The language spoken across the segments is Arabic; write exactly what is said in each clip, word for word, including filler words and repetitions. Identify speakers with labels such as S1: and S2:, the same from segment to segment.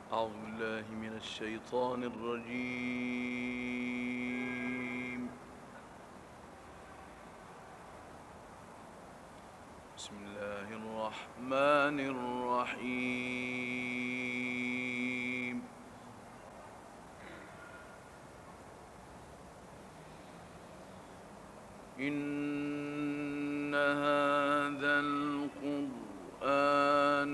S1: أعوذ بالله من الشيطان الرجيم. بسم الله الرحمن الرحيم. إن هذا القرآن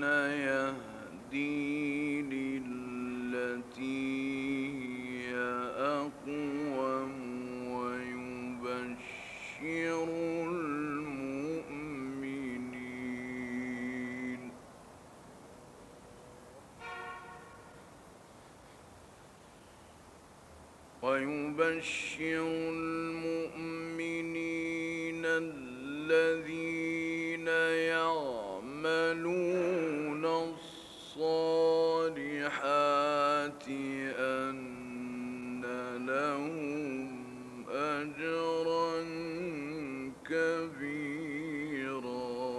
S1: يهدي للتي هي أقوم ويبشر المؤمنين ويبشر المؤمنين الذين يعملون الصالحات أن لهم أجرا كبيرا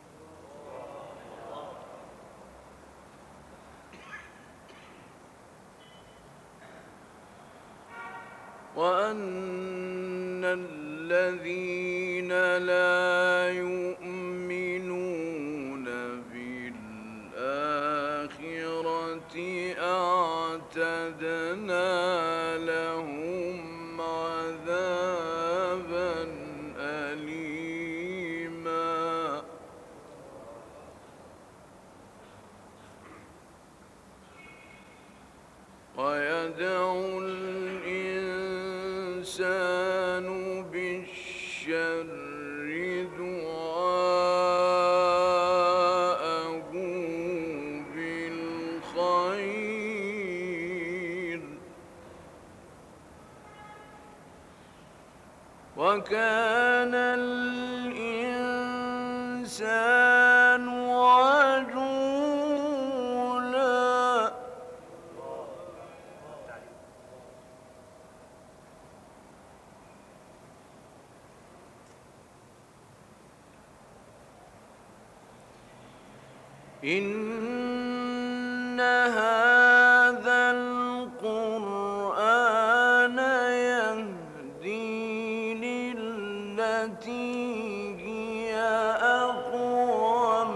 S1: وأن الذين لا يؤمنون بالآخرة أعتدنا لهم عذابا أليما ويدعو الإنسان بالشر دعاءه بالخير وكان الإنسان عجولا إن هذا القرآن يهدي للتي هي أقوم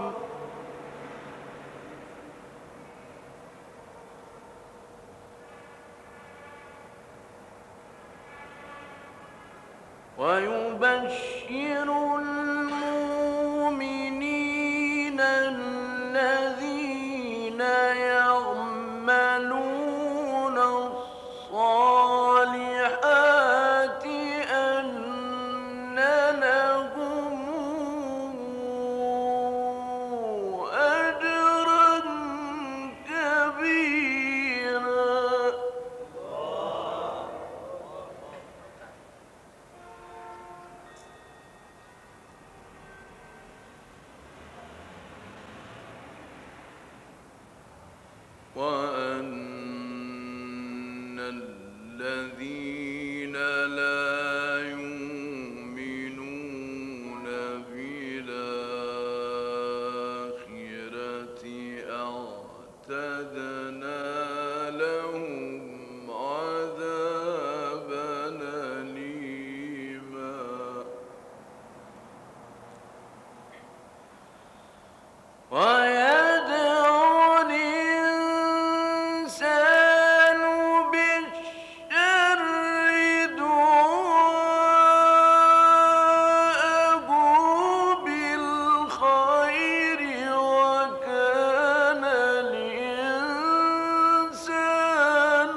S1: ويبشر المؤمنين الذين يعملون الصالحات أن لهم أجرا كبيرا وأن الذين لا يؤمنون بالآخرة أعتدنا لهم عذابا أليما ويدعو الإنسان بالشر دعاءه بالخير وكان الإنسان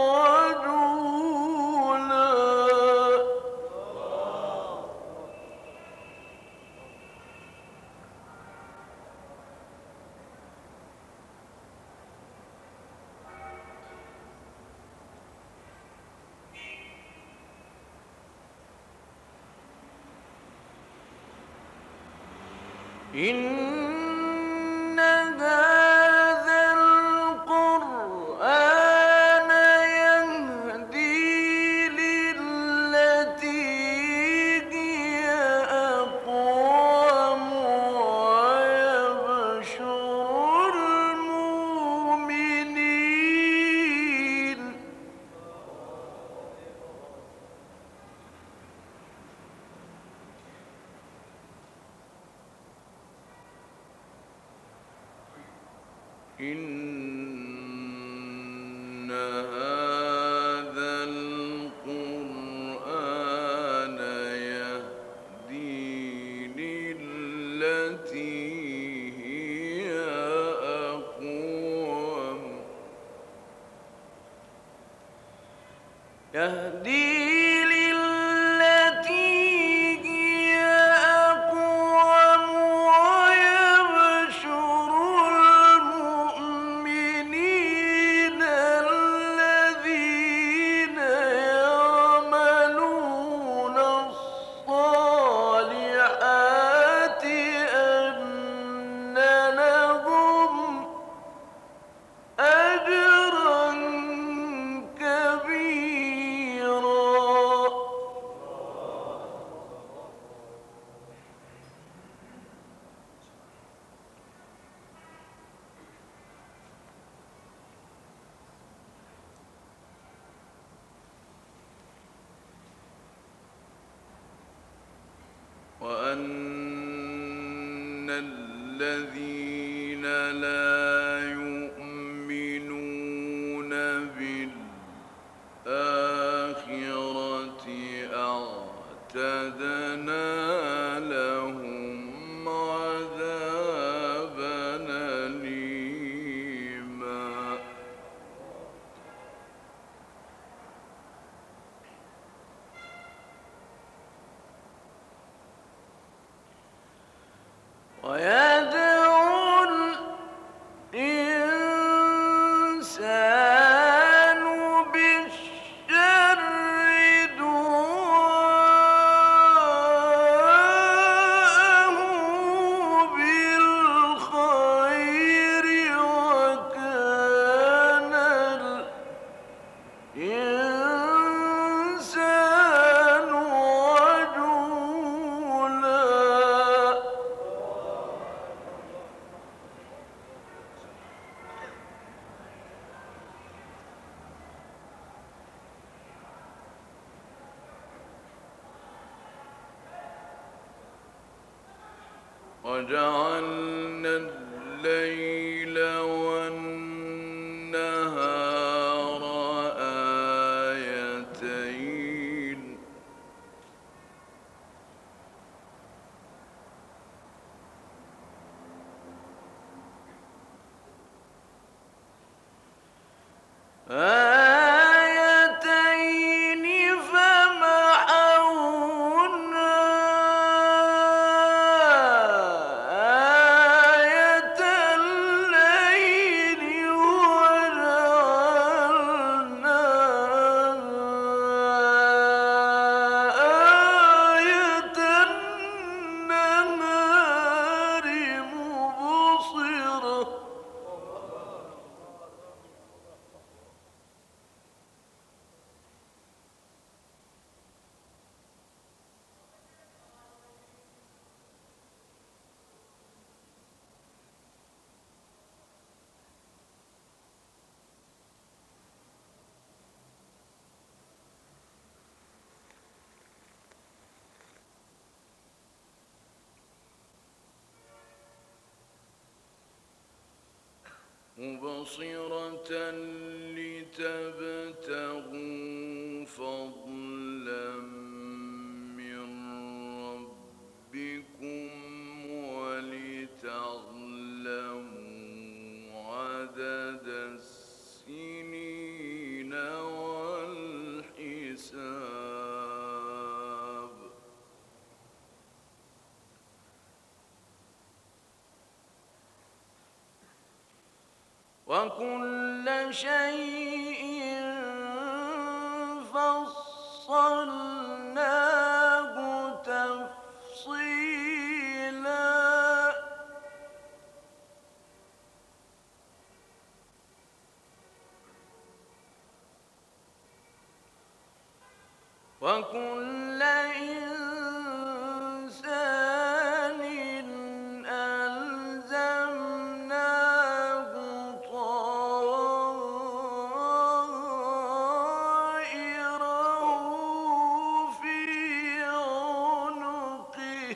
S1: عجولا إن هذا القرآن يهدي للتي هي أقوم ويبشر المؤمنين إن هذا القرآن يهدي للتي هي أقوم يهدي وأن الذين لا يؤمنون بالآخرة أعتدنا لهم عذابا أليما ويدعو الإنسان بالشر دعاءه بالخير وكان الإنسان عجولا وجعلنا الليل والنهار آيتين آيتين فمحونا آية الليل وجعلنا آية النهار مبصرة مبصرة لتبتغوا فضلا من ربكم ولتعلموا عدد السنين والحساب وكل شيء فصلناه تفصيلا وكل إنسان ألزمناه طائره في عنقه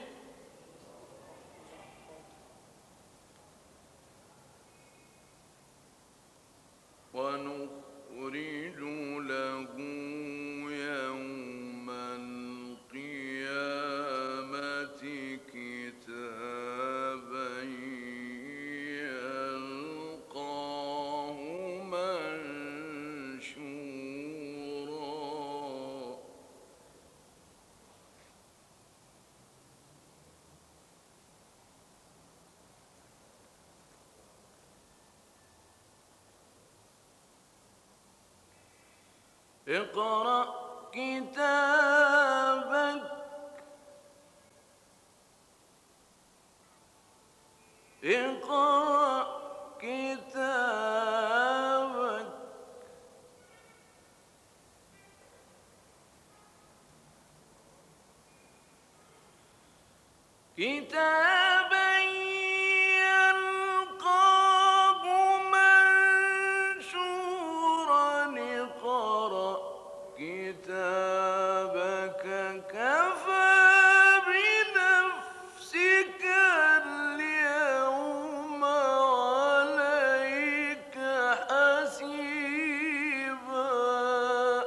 S1: اقرأ كتابك اقرأ كتابك كتابا يلقاه منشورا اقرأ كتابك كفى بنفسك اليوم عليك حسيبا.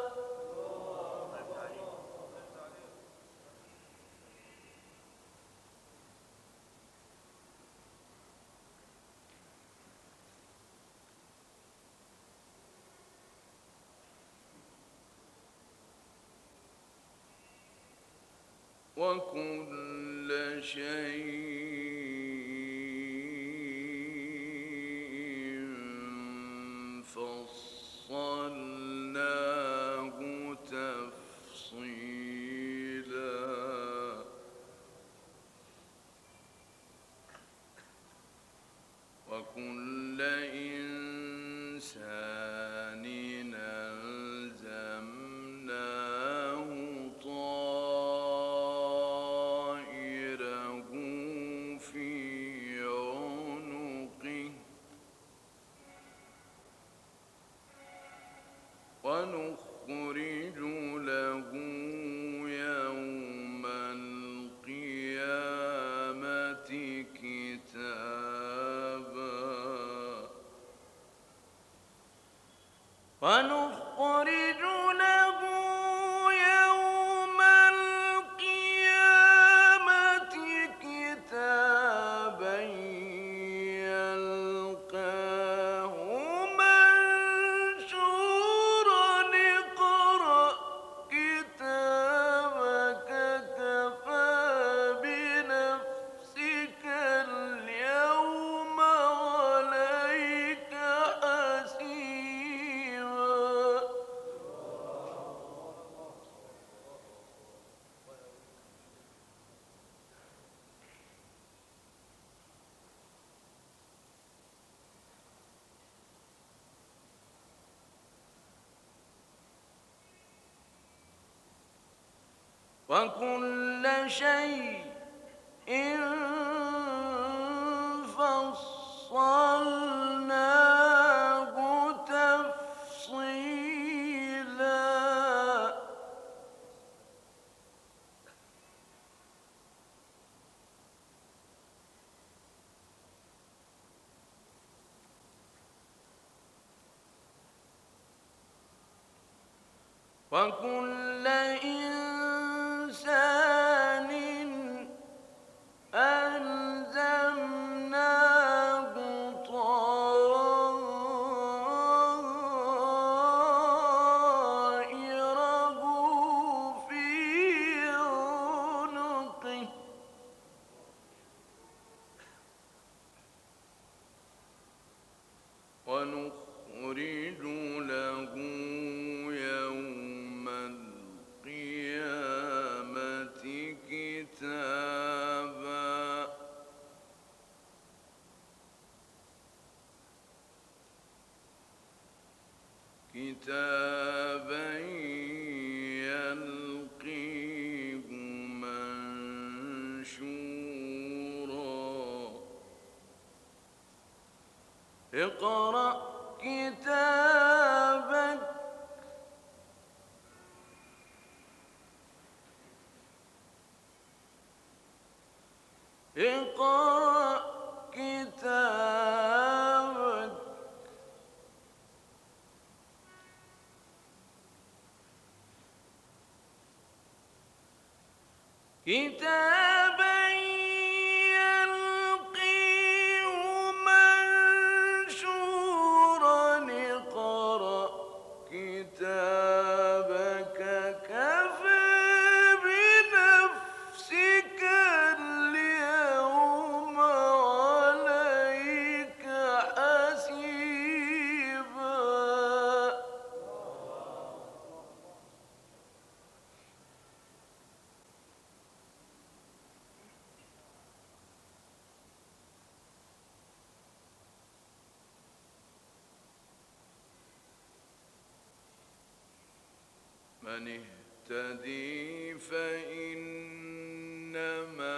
S1: وكل شيء فصلناه تفصيلا وكل إنسان ألزمناه طائره في عنقه ونخرج له يوم القيامة كتابا ونخرج له يوم القيامة كتابا يلقاه منشورا اقرأ كتابك كفى بنفسك اليوم عليك حسيبا. وكل شيء فصلناه تفصيلا وكل إنسان ألزمناه طائره في عنقه ونخرج له يوم القيامة كتابا كتابا يلقيه منشورا اقرأ كتابك اقرأ كتابك كتابا يلقيه منشورا اقرأ كتابك كفى بنفسك اليوم عليك حسيبا. من اهتدي فإنما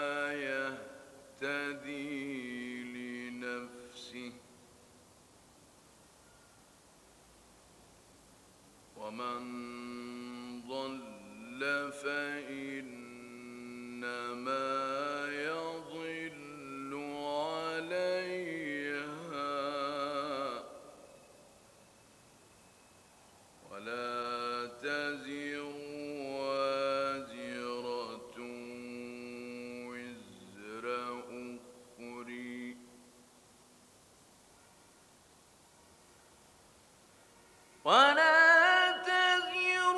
S1: يهتدي لنفسه ومن ضل فإنما يضل عليها ولا تزر وازرة وزر أخرى ولا تزر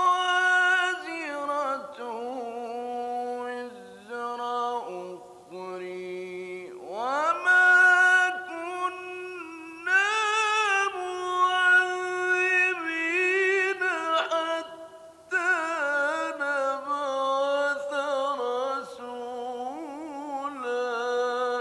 S1: وازرة وزر أخرى وما كنا معذبين حتى نبعث رسولا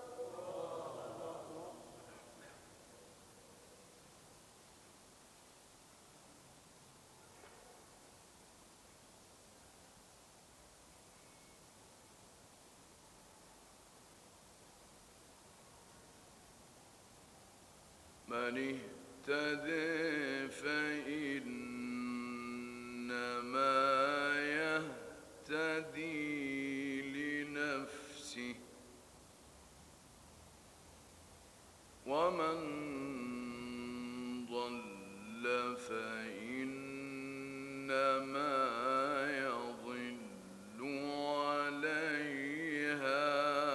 S1: من اهتدى فإنما يهتدي لنفسه ومن ضل فإنما يضل عليها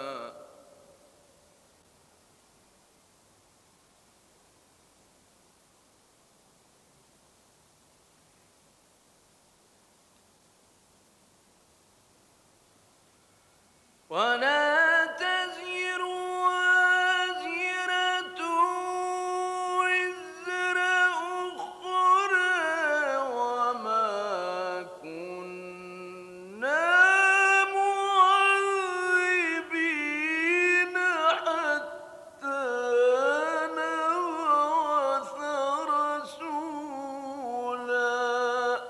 S1: ولا تزر وازرة وزر أخرى وما كنا معذبين حتى نبعث رسولا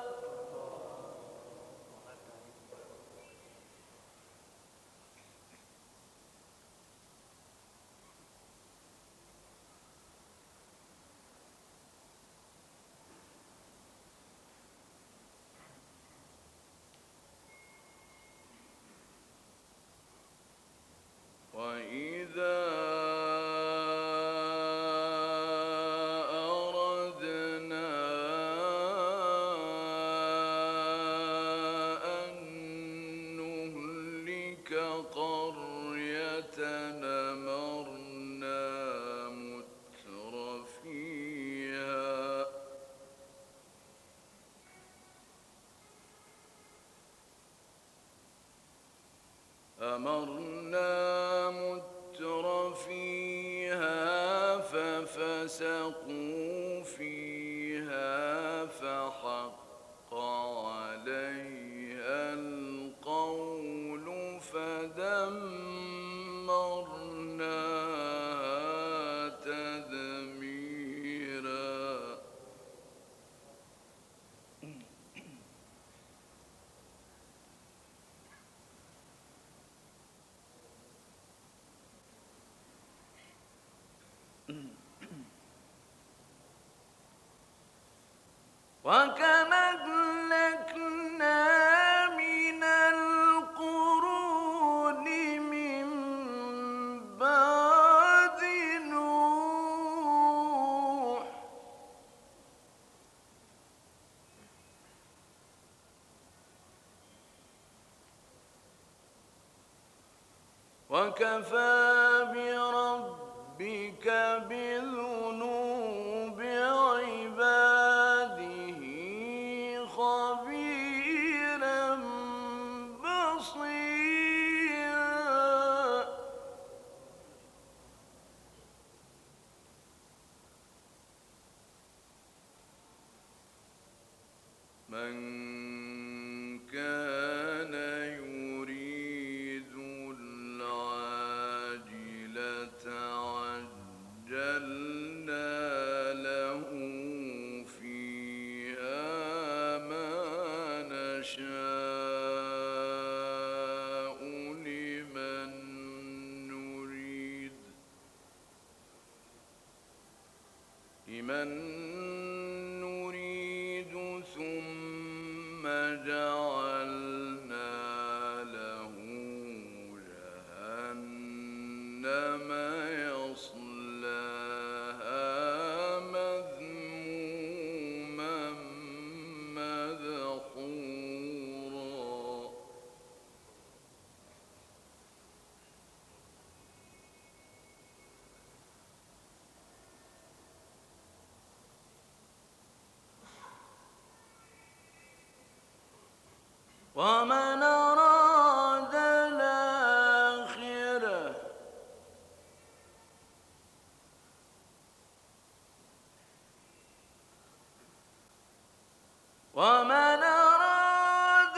S1: وإذا أردنا أن نهلك قرية أمرنا متر فيها أمرنا متر فيها ففسقوا فيها فحق عليها القول فدمرناها تدميرا وكم أهلكنا من القرون من بعد نوح وكفى بربك بذنوب عباده خبيرا بصيرا من كان يريد العاجلة لمن نريد ثم جعلنا له جهنم يصلاها مذموما مدحورا ومن أراد الآخرة ومن أراد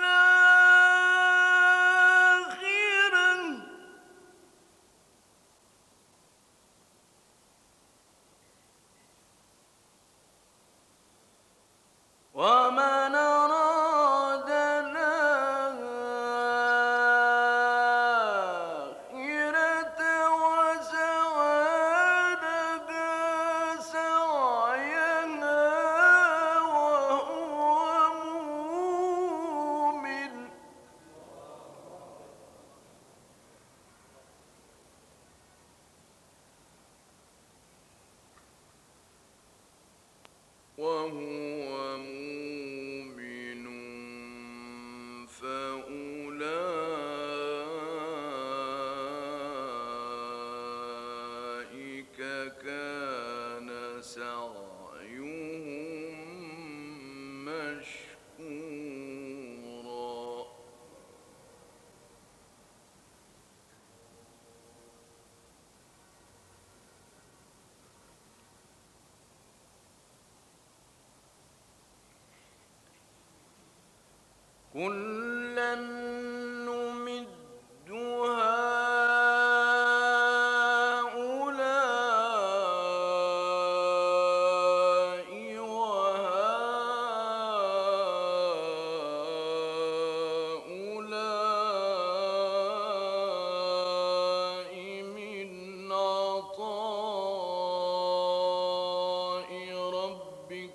S1: الآخرة ومن أراد الآخرة وسعى لها سعيها وهو مؤمن وهو مؤمن فأولئك كان سعيهم مشكورا كلا نمد هؤلاء وهؤلاء من عطاء ربك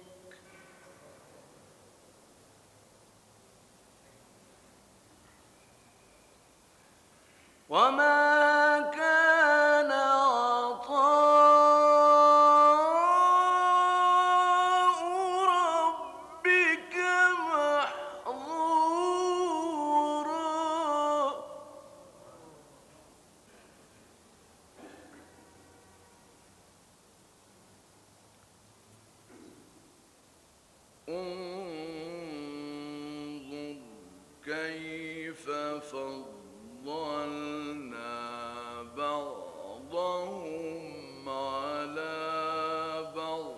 S1: وما كان عطاء ربك محظورا انظر كيف فضلنا بعضهم على بعض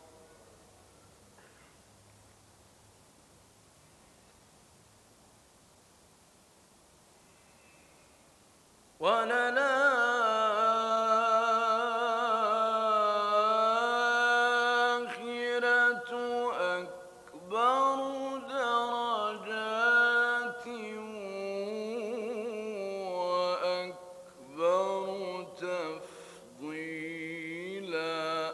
S1: وللآخرة أكبر درجات وأكبر تفضيلا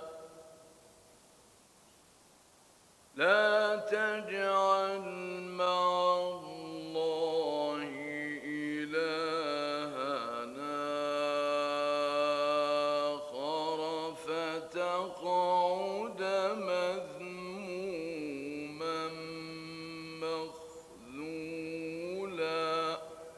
S1: لا تجعل مع الله إلهنا آخر فتقعد مذموما مخذولا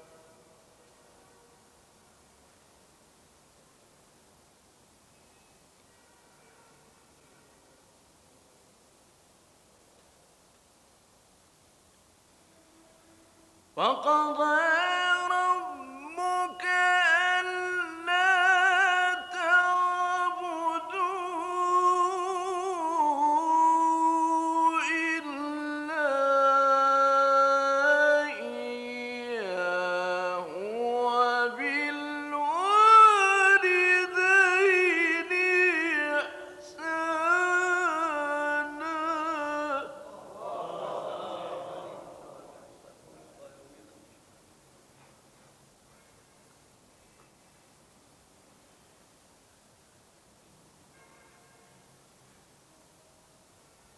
S1: وقضى ربك ألا تعبدوا إلا إياه وبالوالدين إحسانا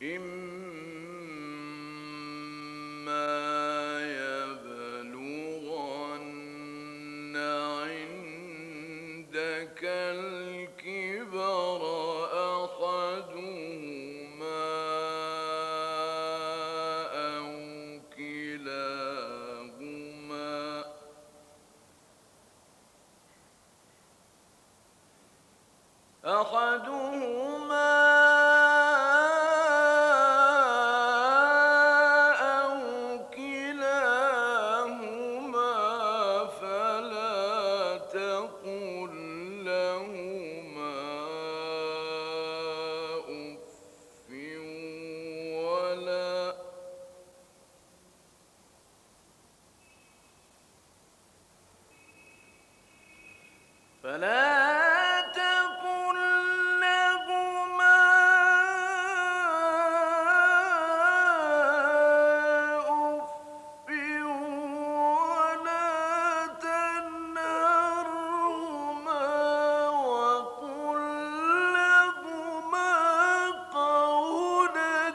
S1: إما يبلغن عندك الكبر أحدهما أو كلاهما أحدهما أو كلاهما فلا تقل لهما أف ولا فلا تقل لهما أف ولا تنهرهما وقل لهما قولا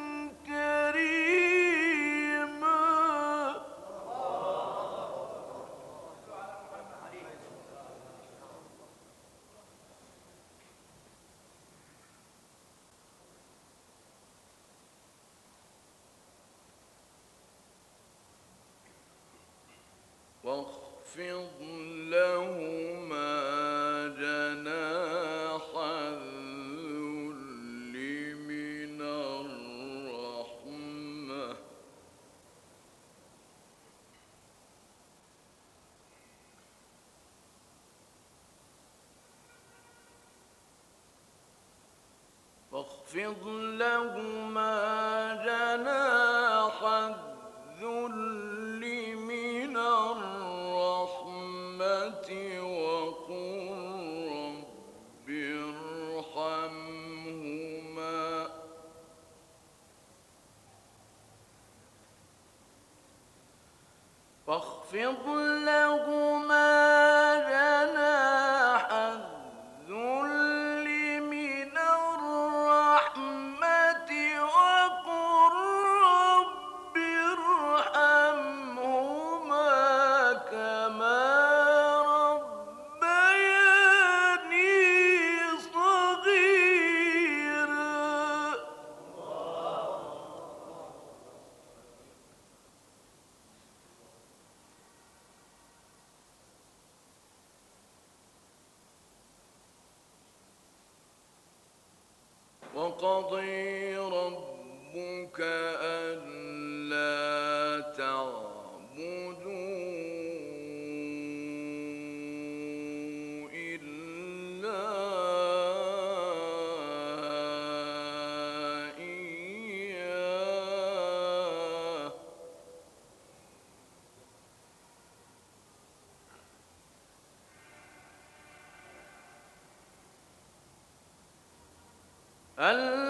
S1: كريما. واخفض لهما جناح الذل من الرحمة واخفض لهما جناح الذل من الرحمة وقل رب ارحمهما واخفض لهما جناح الذل من الرحمة وقل رب ارحمهما كما ربياني صغيرا. وقضي ربك ألا تعبدوا إلا إياه ألا